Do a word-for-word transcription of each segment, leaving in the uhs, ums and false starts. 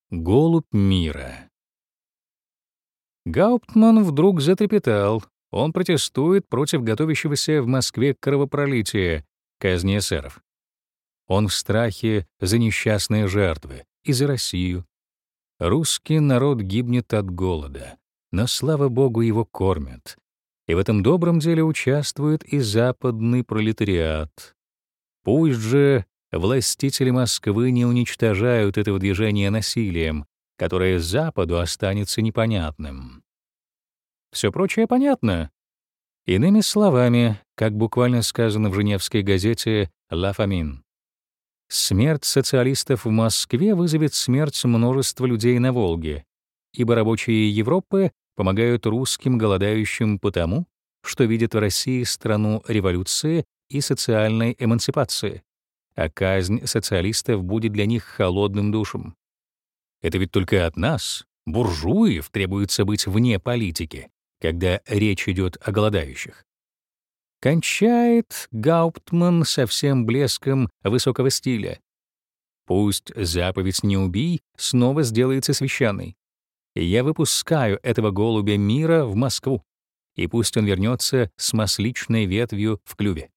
Голубь мира. Гауптман вдруг затрепетал. Он протестует против готовящегося в Москве кровопролития, казни эсеров. Он в страхе за несчастные жертвы и за Россию. Русский народ гибнет от голода, но, слава богу, его кормят. И в этом добром деле участвует и западный пролетариат. Пусть же властители Москвы не уничтожают этого движения насилием, которое Западу останется непонятным. Все прочее понятно. Иными словами, как буквально сказано в женевской газете «Ла Фамин», смерть социалистов в Москве вызовет смерть множества людей на Волге, ибо рабочие Европы помогают русским голодающим потому, что видят в России страну революции и социальной эмансипации, а казнь социалистов будет для них холодным душем. Это ведь только от нас, буржуев, требуется быть вне политики, когда речь идет о голодающих. Кончает Гауптман со всем блеском высокого стиля. Пусть заповедь «не убий» снова сделается священной. Я выпускаю этого голубя мира в Москву, и пусть он вернется с масличной ветвью в клюве.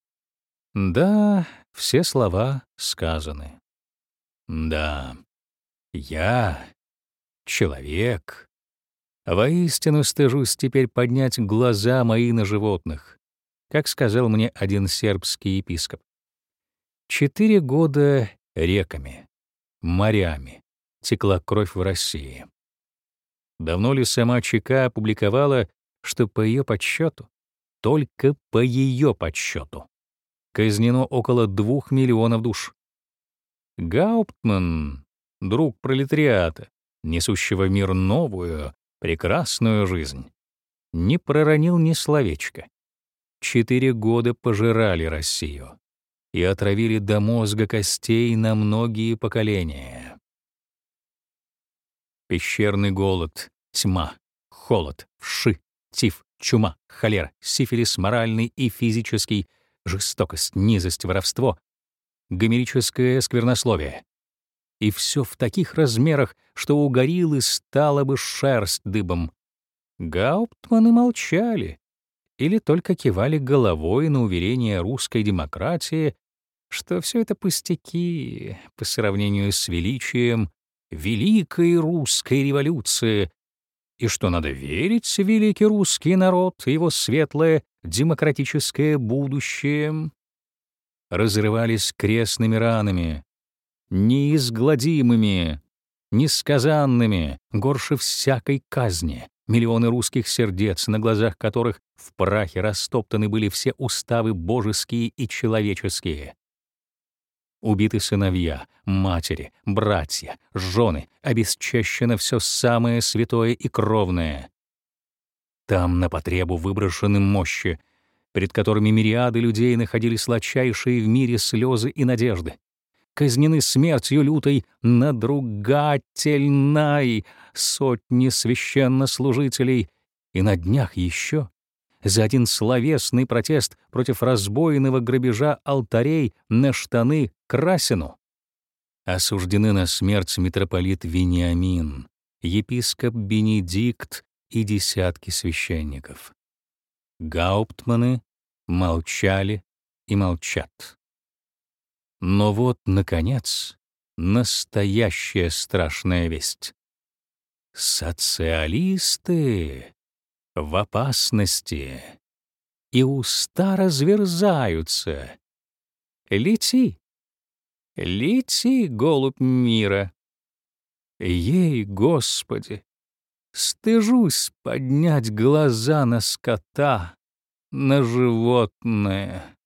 Да, все слова сказаны. Да, я, человек, воистину стыжусь теперь поднять глаза мои на животных, как сказал мне один сербский епископ. Четыре года реками, морями текла кровь в России. Давно ли сама ЧК опубликовала, что по ее подсчету, только по ее подсчету, казнено около двух миллионов душ? Гауптман, друг пролетариата, несущего в мир новую, прекрасную жизнь, не проронил ни словечка. Четыре года пожирали Россию и отравили до мозга костей на многие поколения. Пещерный голод, тьма, холод, вши, тиф, чума, холера, сифилис моральный и физический, жестокость, низость, воровство, гомерическое сквернословие. И все в таких размерах, что у гориллы стала бы шерсть дыбом. Гауптманы молчали или только кивали головой на уверение русской демократии, что все это пустяки по сравнению с величием великой русской революции, и что надо верить в великий русский народ и его светлое демократическое будущее. Разрывались крестными ранами, неизгладимыми, несказанными, горше всякой казни, миллионы русских сердец, на глазах которых в прахе растоптаны были все уставы божеские и человеческие. Убиты сыновья, матери, братья, жены, обесчещено все самое святое и кровное. Там на потребу выброшены мощи, перед которыми мириады людей находили сладчайшие в мире слезы и надежды. Казнены смертью лютой надругательной сотни священнослужителей, и на днях еще за один словесный протест против разбойного грабежа алтарей на штаны Красину осуждены на смерть митрополит Вениамин, епископ Бенедикт и десятки священников. Гауптманы молчали и молчат. Но вот, наконец, настоящая страшная весть. Социалисты в опасности, и уста разверзаются. Лети, лети, голубь мира. Ей, Господи, стыжусь поднять глаза на скота, на животное.